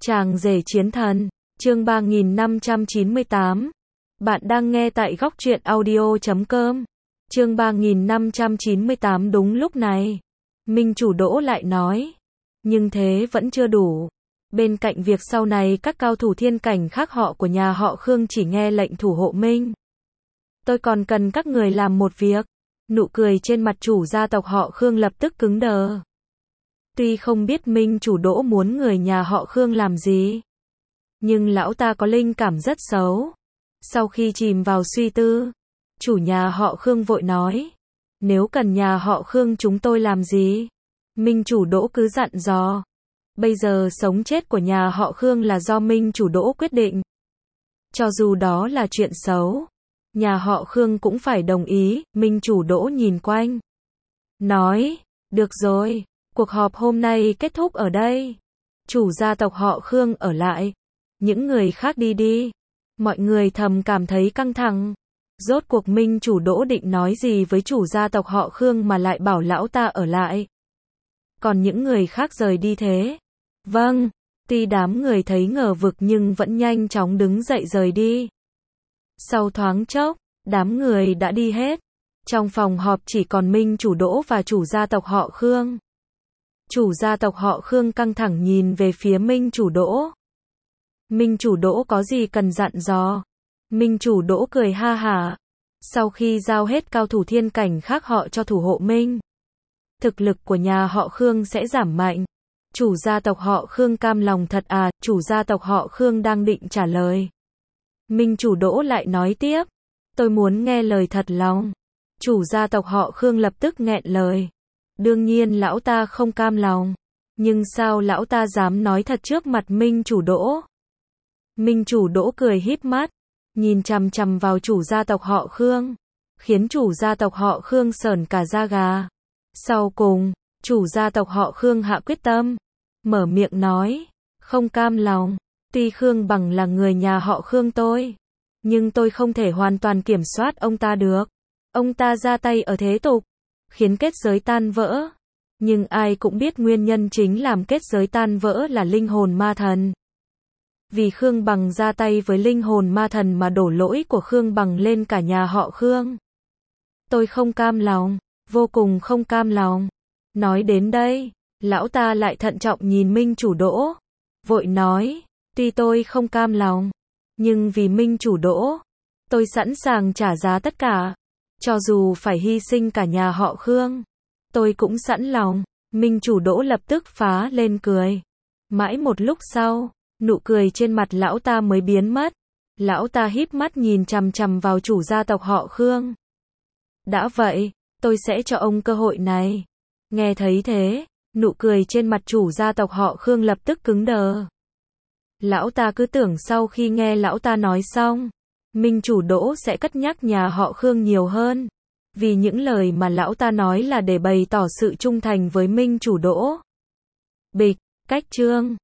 Chàng rể chiến thần, chương 3598. Bạn đang nghe tại góc truyện audio.com. Chương 3598. Đúng lúc này, Minh chủ Đỗ lại nói, nhưng thế vẫn chưa đủ. Bên cạnh việc sau này các cao thủ thiên cảnh khác họ của nhà họ Khương chỉ nghe lệnh thủ hộ Minh, tôi còn cần các người làm một việc. Nụ cười trên mặt chủ gia tộc họ Khương lập tức cứng đờ. Tuy không biết Minh chủ Đỗ muốn người nhà họ Khương làm gì, nhưng lão ta có linh cảm rất xấu. Sau khi chìm vào suy tư, chủ nhà họ Khương vội nói, nếu cần nhà họ Khương chúng tôi làm gì? Minh chủ Đỗ cứ dặn dò. Bây giờ sống chết của nhà họ Khương là do Minh chủ Đỗ quyết định. Cho dù đó là chuyện xấu, nhà họ Khương cũng phải đồng ý. Minh chủ Đỗ nhìn quanh, nói, được rồi, cuộc họp hôm nay kết thúc ở đây. Chủ gia tộc họ Khương ở lại, những người khác đi đi. Mọi người thầm cảm thấy căng thẳng. Rốt cuộc Minh chủ Đỗ định nói gì với chủ gia tộc họ Khương mà lại bảo lão ta ở lại, còn những người khác rời đi thế? Vâng, tuy đám người thấy ngờ vực nhưng vẫn nhanh chóng đứng dậy rời đi. Sau thoáng chốc, đám người đã đi hết. Trong phòng họp chỉ còn Minh chủ Đỗ và chủ gia tộc họ Khương. Chủ gia tộc họ Khương căng thẳng nhìn về phía Minh chủ Đỗ. Minh chủ Đỗ có gì cần dặn dò? Minh chủ Đỗ cười ha hả. Sau khi giao hết cao thủ thiên cảnh khác họ cho thủ hộ Minh, thực lực của nhà họ Khương sẽ giảm mạnh. Chủ gia tộc họ Khương cam lòng thật à? Chủ gia tộc họ Khương đang định trả lời, Minh chủ Đỗ lại nói tiếp, tôi muốn nghe lời thật lòng. Chủ gia tộc họ Khương lập tức nghẹn lời. Đương nhiên lão ta không cam lòng, nhưng sao lão ta dám nói thật trước mặt Minh chủ Đỗ? Minh chủ Đỗ cười híp mắt, nhìn chằm chằm vào chủ gia tộc họ Khương, khiến chủ gia tộc họ Khương sởn cả da gà. Sau cùng, chủ gia tộc họ Khương hạ quyết tâm, mở miệng nói, không cam lòng. Tuy Khương Bằng là người nhà họ Khương tôi, nhưng tôi không thể hoàn toàn kiểm soát ông ta được. Ông ta ra tay ở thế tục, khiến kết giới tan vỡ. Nhưng ai cũng biết nguyên nhân chính làm kết giới tan vỡ là linh hồn ma thần. Vì Khương Bằng ra tay với linh hồn ma thần mà đổ lỗi của Khương Bằng lên cả nhà họ Khương. Tôi không cam lòng, vô cùng không cam lòng. Nói đến đây, lão ta lại thận trọng nhìn Minh chủ Đỗ, vội nói, tuy tôi không cam lòng, nhưng vì Minh chủ Đỗ, tôi sẵn sàng trả giá tất cả. Cho dù phải hy sinh cả nhà họ Khương, tôi cũng sẵn lòng. Minh chủ Đỗ lập tức phá lên cười. Mãi một lúc sau, nụ cười trên mặt lão ta mới biến mất. Lão ta híp mắt nhìn chằm chằm vào chủ gia tộc họ Khương. Đã vậy, tôi sẽ cho ông cơ hội này. Nghe thấy thế, nụ cười trên mặt chủ gia tộc họ Khương lập tức cứng đờ. Lão ta cứ tưởng sau khi nghe lão ta nói xong, Minh chủ Đỗ sẽ cất nhắc nhà họ Khương nhiều hơn. Vì những lời mà lão ta nói là để bày tỏ sự trung thành với Minh chủ Đỗ. Bịch, cách chương.